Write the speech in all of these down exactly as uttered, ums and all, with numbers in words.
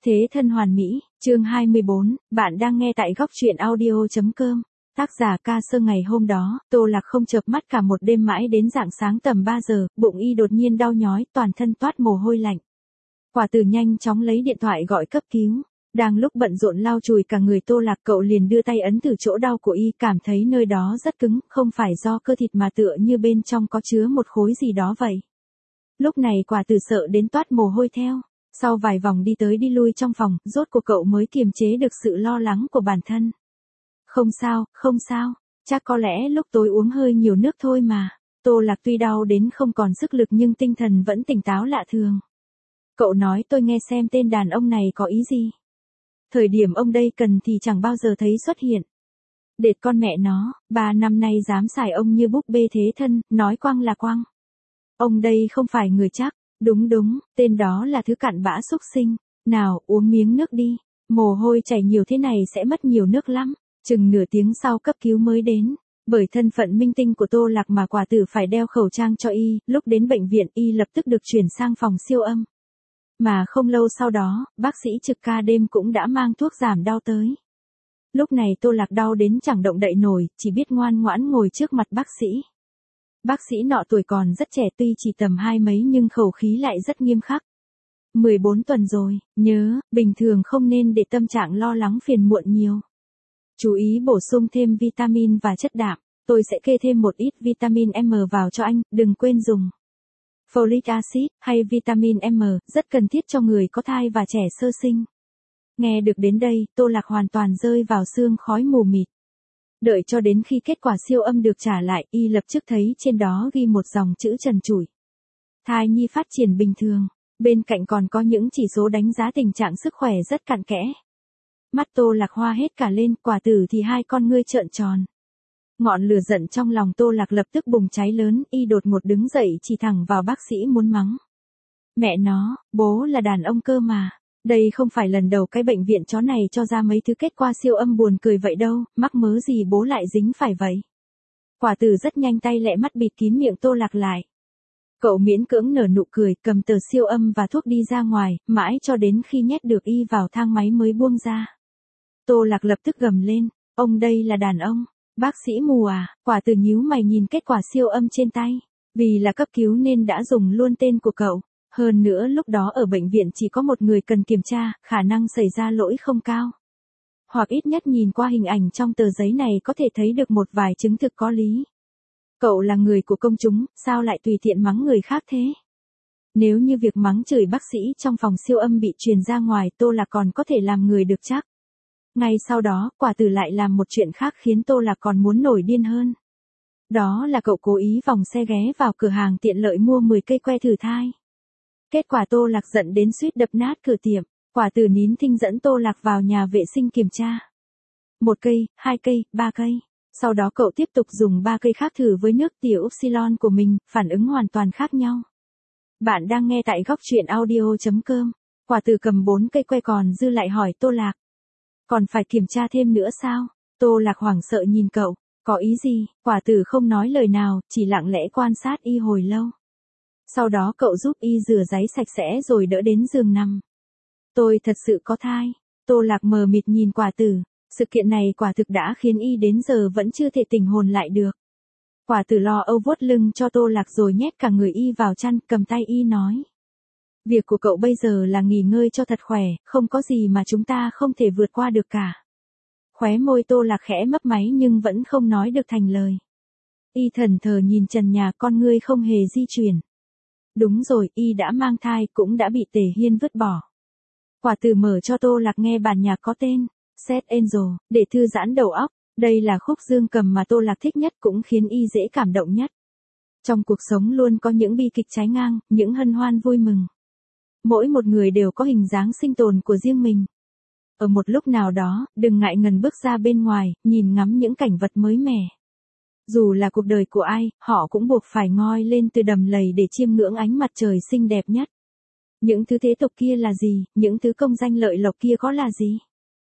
Thế thân hoàn mỹ, chương hai mươi bốn, bạn đang nghe tại góc truyện audio.com. Tác giả Ca Sơ. Ngày hôm đó, Tô Lạc không chợp mắt cả một đêm mãi đến rạng sáng tầm ba giờ, bụng y đột nhiên đau nhói, toàn thân toát mồ hôi lạnh. Quả Tử nhanh chóng lấy điện thoại gọi cấp cứu. Đang lúc bận rộn lau chùi cả người Tô Lạc, cậu liền đưa tay ấn thử chỗ đau của y, cảm thấy nơi đó rất cứng, không phải do cơ thịt mà tựa như bên trong có chứa một khối gì đó vậy. Lúc này Quả Tử sợ đến toát mồ hôi theo. Sau vài vòng đi tới đi lui trong phòng, rốt cuộc cậu mới kiềm chế được sự lo lắng của bản thân. Không sao, không sao, chắc có lẽ lúc tối uống hơi nhiều nước thôi mà. Tô Lạc tuy đau đến không còn sức lực nhưng tinh thần vẫn tỉnh táo lạ thường. Cậu nói tôi nghe xem tên đàn ông này có ý gì. Thời điểm ông đây cần thì chẳng bao giờ thấy xuất hiện. Đệt con mẹ nó, ba năm nay dám xài ông như búp bê thế thân, nói quăng là quăng. Ông đây không phải người chắc. Đúng đúng, tên đó là thứ cặn bã xúc sinh. Nào, uống miếng nước đi. Mồ hôi chảy nhiều thế này sẽ mất nhiều nước lắm. Chừng nửa tiếng sau cấp cứu mới đến. Bởi thân phận minh tinh của Tô Lạc mà Quả Tử phải đeo khẩu trang cho y. Lúc đến bệnh viện y lập tức được chuyển sang phòng siêu âm. Mà không lâu sau đó, bác sĩ trực ca đêm cũng đã mang thuốc giảm đau tới. Lúc này Tô Lạc đau đến chẳng động đậy nổi, chỉ biết ngoan ngoãn ngồi trước mặt bác sĩ. Bác sĩ nọ tuổi còn rất trẻ, tuy chỉ tầm hai mấy nhưng khẩu khí lại rất nghiêm khắc. mười bốn tuần rồi, nhớ, bình thường không nên để tâm trạng lo lắng phiền muộn nhiều. Chú ý bổ sung thêm vitamin và chất đạm, tôi sẽ kê thêm một ít vitamin M vào cho anh, đừng quên dùng. Folic acid, hay vitamin M, rất cần thiết cho người có thai và trẻ sơ sinh. Nghe được đến đây, Tô Lạc hoàn toàn rơi vào sương khói mù mịt. Đợi cho đến khi kết quả siêu âm được trả lại, y lập tức thấy trên đó ghi một dòng chữ trần trụi. Thai nhi phát triển bình thường, bên cạnh còn có những chỉ số đánh giá tình trạng sức khỏe rất cặn kẽ. Mắt Tô Lạc hoa hết cả lên, Quả Tử thì hai con ngươi trợn tròn. Ngọn lửa giận trong lòng Tô Lạc lập tức bùng cháy lớn, y đột ngột đứng dậy chỉ thẳng vào bác sĩ muốn mắng. Mẹ nó, bố là đàn ông cơ mà. Đây không phải lần đầu cái bệnh viện chó này cho ra mấy thứ kết quả siêu âm buồn cười vậy đâu, mắc mớ gì bố lại dính phải vậy. Quả Tử rất nhanh tay lẹ mắt bịt kín miệng Tô Lạc lại. Cậu miễn cưỡng nở nụ cười, cầm tờ siêu âm và thuốc đi ra ngoài, mãi cho đến khi nhét được y vào thang máy mới buông ra. Tô Lạc lập tức gầm lên, ông đây là đàn ông, bác sĩ mù à? Quả Tử nhíu mày nhìn kết quả siêu âm trên tay, vì là cấp cứu nên đã dùng luôn tên của cậu. Hơn nữa lúc đó ở bệnh viện chỉ có một người cần kiểm tra, khả năng xảy ra lỗi không cao. Hoặc ít nhất nhìn qua hình ảnh trong tờ giấy này có thể thấy được một vài chứng thực có lý. Cậu là người của công chúng, sao lại tùy tiện mắng người khác thế? Nếu như việc mắng chửi bác sĩ trong phòng siêu âm bị truyền ra ngoài, Tô Lạc còn có thể làm người được chắc. Ngay sau đó, Quả Tử lại làm một chuyện khác khiến Tô Lạc còn muốn nổi điên hơn. Đó là cậu cố ý vòng xe ghé vào cửa hàng tiện lợi mua mười cây que thử thai. Kết quả Tô Lạc giận đến suýt đập nát cửa tiệm. Quả Tử nín thinh dẫn Tô Lạc vào nhà vệ sinh kiểm tra. Một cây, hai cây, ba cây. Sau đó cậu tiếp tục dùng ba cây khác thử với nước tiểu Upsilon của mình, phản ứng hoàn toàn khác nhau. Bạn đang nghe tại góc truyện audio.com. Quả Tử cầm bốn cây que còn dư lại hỏi Tô Lạc. Còn phải kiểm tra thêm nữa sao? Tô Lạc hoảng sợ nhìn cậu. Có ý gì? Quả Tử không nói lời nào, chỉ lặng lẽ quan sát y hồi lâu. Sau đó cậu giúp y rửa giấy sạch sẽ rồi đỡ đến giường nằm. Tôi thật sự có thai. Tô Lạc mờ mịt nhìn Quả Tử. Sự kiện này quả thực đã khiến y đến giờ vẫn chưa thể tỉnh hồn lại được. Quả Tử lo âu vuốt lưng cho Tô Lạc rồi nhét cả người y vào chăn, cầm tay y nói. Việc của cậu bây giờ là nghỉ ngơi cho thật khỏe, không có gì mà chúng ta không thể vượt qua được cả. Khóe môi Tô Lạc khẽ mấp máy nhưng vẫn không nói được thành lời. Y thẫn thờ nhìn trần nhà, con ngươi không hề di chuyển. Đúng rồi, y đã mang thai, cũng đã bị Tề Hiên vứt bỏ. Quả Tử mở cho Tô Lạc nghe bản nhạc có tên Set Angel, để thư giãn đầu óc. Đây là khúc dương cầm mà Tô Lạc thích nhất, cũng khiến y dễ cảm động nhất. Trong cuộc sống luôn có những bi kịch trái ngang, những hân hoan vui mừng. Mỗi một người đều có hình dáng sinh tồn của riêng mình. Ở một lúc nào đó, đừng ngại ngần bước ra bên ngoài, nhìn ngắm những cảnh vật mới mẻ. Dù là cuộc đời của ai, họ cũng buộc phải ngoi lên từ đầm lầy để chiêm ngưỡng ánh mặt trời xinh đẹp nhất. Những thứ thế tục kia là gì, những thứ công danh lợi lộc kia có là gì?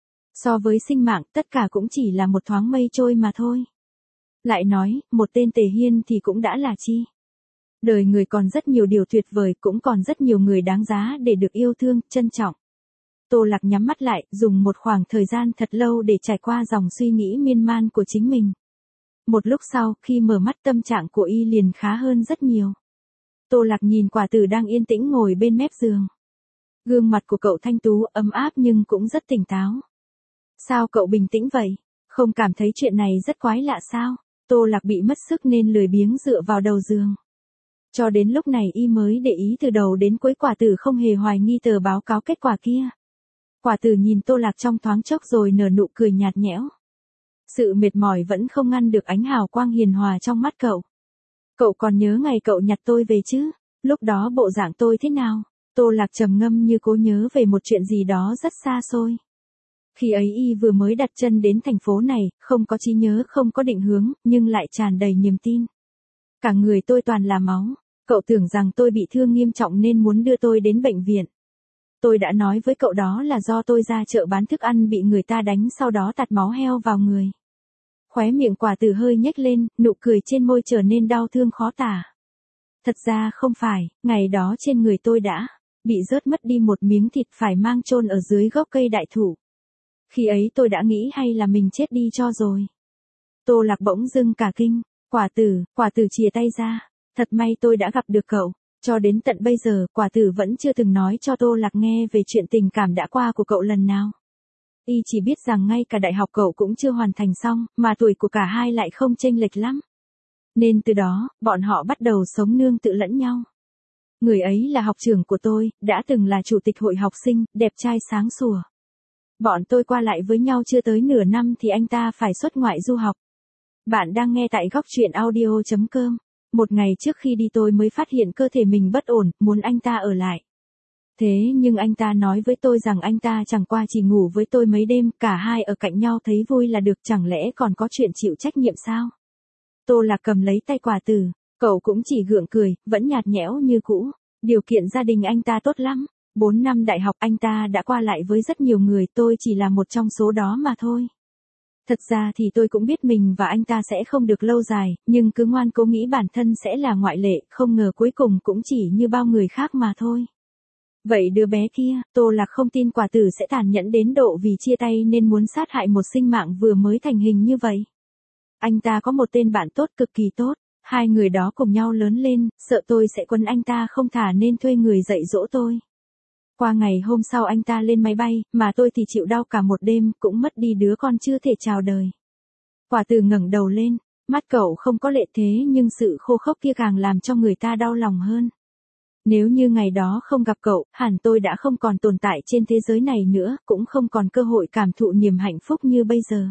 So với sinh mạng, tất cả cũng chỉ là một thoáng mây trôi mà thôi. Lại nói, một tên Tề Hiên thì cũng đã là chi? Đời người còn rất nhiều điều tuyệt vời, cũng còn rất nhiều người đáng giá để được yêu thương, trân trọng. Tô Lạc nhắm mắt lại, dùng một khoảng thời gian thật lâu để trải qua dòng suy nghĩ miên man của chính mình. Một lúc sau, khi mở mắt tâm trạng của y liền khá hơn rất nhiều. Tô Lạc nhìn Quả Tử đang yên tĩnh ngồi bên mép giường. Gương mặt của cậu thanh tú, ấm áp nhưng cũng rất tỉnh táo. Sao cậu bình tĩnh vậy? Không cảm thấy chuyện này rất quái lạ sao? Tô Lạc bị mất sức nên lười biếng dựa vào đầu giường. Cho đến lúc này y mới để ý từ đầu đến cuối Quả Tử không hề hoài nghi tờ báo cáo kết quả kia. Quả Tử nhìn Tô Lạc trong thoáng chốc rồi nở nụ cười nhạt nhẽo. Sự mệt mỏi vẫn không ngăn được ánh hào quang hiền hòa trong mắt cậu. Cậu còn nhớ ngày cậu nhặt tôi về chứ? Lúc đó bộ dạng tôi thế nào? Tô Lạc trầm ngâm như cố nhớ về một chuyện gì đó rất xa xôi. Khi ấy y vừa mới đặt chân đến thành phố này, không có trí nhớ, không có định hướng, nhưng lại tràn đầy niềm tin. Cả người tôi toàn là máu. Cậu tưởng rằng tôi bị thương nghiêm trọng nên muốn đưa tôi đến bệnh viện. Tôi đã nói với cậu đó là do tôi ra chợ bán thức ăn bị người ta đánh, sau đó tạt máu heo vào người. Khóe miệng Quả Tử hơi nhếch lên, nụ cười trên môi trở nên đau thương khó tả. Thật ra không phải, ngày đó trên người tôi đã bị rớt mất đi một miếng thịt phải mang chôn ở dưới gốc cây đại thụ. Khi ấy tôi đã nghĩ hay là mình chết đi cho rồi. Tô Lạc bỗng dưng cả kinh. Quả Tử, Quả Tử chìa tay ra. Thật may tôi đã gặp được cậu. Cho đến tận bây giờ, Quả Tử vẫn chưa từng nói cho Tô Lạc nghe về chuyện tình cảm đã qua của cậu lần nào. Y chỉ biết rằng ngay cả đại học cậu cũng chưa hoàn thành xong, mà tuổi của cả hai lại không chênh lệch lắm. Nên từ đó, bọn họ bắt đầu sống nương tự lẫn nhau. Người ấy là học trưởng của tôi, đã từng là chủ tịch hội học sinh, đẹp trai sáng sủa. Bọn tôi qua lại với nhau chưa tới nửa năm thì anh ta phải xuất ngoại du học. Bạn đang nghe tại góc truyện audio chấm com. Một ngày trước khi đi tôi mới phát hiện cơ thể mình bất ổn, muốn anh ta ở lại. Thế nhưng anh ta nói với tôi rằng anh ta chẳng qua chỉ ngủ với tôi mấy đêm, cả hai ở cạnh nhau thấy vui là được, chẳng lẽ còn có chuyện chịu trách nhiệm sao? Tô Lạc cầm lấy tay Quả Tử, cậu cũng chỉ gượng cười, vẫn nhạt nhẽo như cũ. Điều kiện gia đình anh ta tốt lắm. Bốn năm đại học anh ta đã qua lại với rất nhiều người, tôi chỉ là một trong số đó mà thôi. Thật ra thì tôi cũng biết mình và anh ta sẽ không được lâu dài, nhưng cứ ngoan cố nghĩ bản thân sẽ là ngoại lệ, không ngờ cuối cùng cũng chỉ như bao người khác mà thôi. Vậy đứa bé kia, Tô Lạc không tin Quả Tử sẽ tàn nhẫn đến độ vì chia tay nên muốn sát hại một sinh mạng vừa mới thành hình như vậy. Anh ta có một tên bạn tốt cực kỳ tốt, hai người đó cùng nhau lớn lên, sợ tôi sẽ quấn anh ta không thả nên thuê người dạy dỗ tôi. Qua ngày hôm sau anh ta lên máy bay, mà tôi thì chịu đau cả một đêm, cũng mất đi đứa con chưa thể chào đời. Quả Tử ngẩng đầu lên, mắt cậu không có lệ thế nhưng sự khô khốc kia càng làm cho người ta đau lòng hơn. Nếu như ngày đó không gặp cậu, hẳn tôi đã không còn tồn tại trên thế giới này nữa, cũng không còn cơ hội cảm thụ niềm hạnh phúc như bây giờ.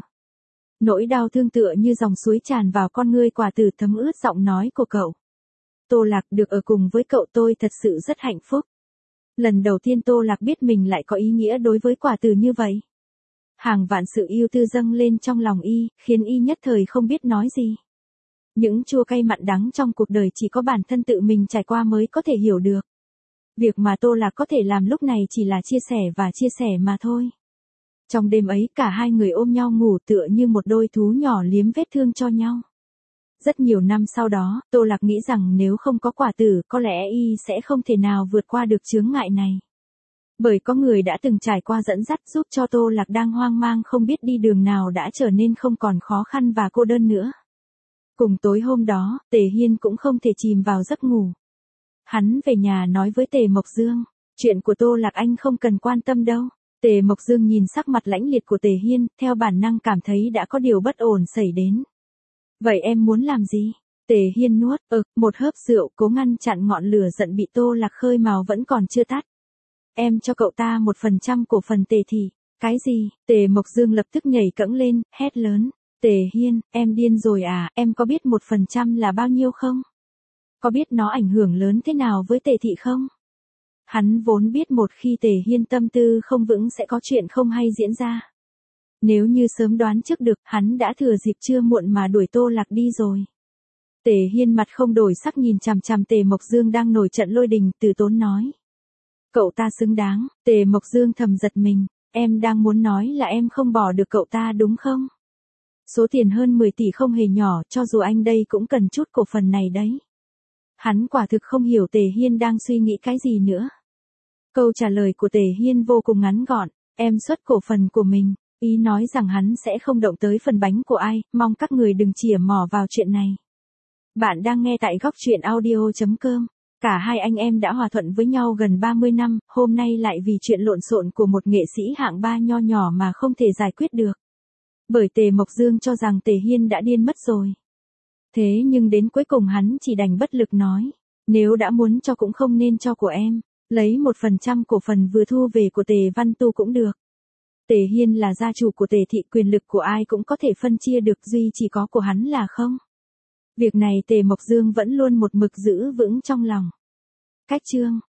Nỗi đau thương tựa như dòng suối tràn vào con ngươi Quả Tử thấm ướt giọng nói của cậu. Tô Lạc, được ở cùng với cậu tôi thật sự rất hạnh phúc. Lần đầu tiên Tô Lạc biết mình lại có ý nghĩa đối với Quả Tử như vậy. Hàng vạn sự yêu tư dâng lên trong lòng y, khiến y nhất thời không biết nói gì. Những chua cay mặn đắng trong cuộc đời chỉ có bản thân tự mình trải qua mới có thể hiểu được. Việc mà Tô Lạc có thể làm lúc này chỉ là chia sẻ và chia sẻ mà thôi. Trong đêm ấy cả hai người ôm nhau ngủ tựa như một đôi thú nhỏ liếm vết thương cho nhau. Rất nhiều năm sau đó, Tô Lạc nghĩ rằng nếu không có Quả Tử, có lẽ y sẽ không thể nào vượt qua được chướng ngại này. Bởi có người đã từng trải qua dẫn dắt giúp cho Tô Lạc đang hoang mang không biết đi đường nào đã trở nên không còn khó khăn và cô đơn nữa. Cùng tối hôm đó, Tề Hiên cũng không thể chìm vào giấc ngủ. Hắn về nhà nói với Tề Mộc Dương, chuyện của Tô Lạc anh không cần quan tâm đâu. Tề Mộc Dương nhìn sắc mặt lãnh liệt của Tề Hiên, theo bản năng cảm thấy đã có điều bất ổn xảy đến. Vậy em muốn làm gì? Tề Hiên nuốt, ực, một hớp rượu cố ngăn chặn ngọn lửa giận bị Tô Lạc khơi mào vẫn còn chưa tắt. Em cho cậu ta một phần trăm cổ phần Tề thị. Cái gì? Tề Mộc Dương lập tức nhảy cẫng lên, hét lớn. Tề Hiên, em điên rồi à, em có biết một phần trăm là bao nhiêu không? Có biết nó ảnh hưởng lớn thế nào với Tề thị không? Hắn vốn biết một khi Tề Hiên tâm tư không vững sẽ có chuyện không hay diễn ra. Nếu như sớm đoán trước được, hắn đã thừa dịp chưa muộn mà đuổi Tô Lạc đi rồi. Tề Hiên mặt không đổi sắc nhìn chằm chằm Tề Mộc Dương đang nổi trận lôi đình, từ tốn nói. Cậu ta xứng đáng. Tề Mộc Dương thầm giật mình, em đang muốn nói là em không bỏ được cậu ta đúng không? Số tiền hơn mười tỷ không hề nhỏ, cho dù anh đây cũng cần chút cổ phần này đấy. Hắn quả thực không hiểu Tề Hiên đang suy nghĩ cái gì nữa. Câu trả lời của Tề Hiên vô cùng ngắn gọn. em xuất cổ phần của mình, ý nói rằng hắn sẽ không động tới phần bánh của ai, mong các người đừng chìa mỏ vào chuyện này. Bạn đang nghe tại góc truyện audio.com. Cả hai anh em đã hòa thuận với nhau gần ba mươi năm, hôm nay lại vì chuyện lộn xộn của một nghệ sĩ hạng ba nho nhỏ mà không thể giải quyết được. Bởi Tề Mộc Dương cho rằng Tề Hiên đã điên mất rồi. Thế nhưng đến cuối cùng hắn chỉ đành bất lực nói, nếu đã muốn cho cũng không nên cho của em, lấy một phần trăm cổ phần vừa thu về của Tề Văn Tu cũng được. Tề Hiên là gia chủ của Tề thị, quyền lực của ai cũng có thể phân chia được, duy chỉ có của hắn là không. Việc này Tề Mộc Dương vẫn luôn một mực giữ vững trong lòng. Cách chương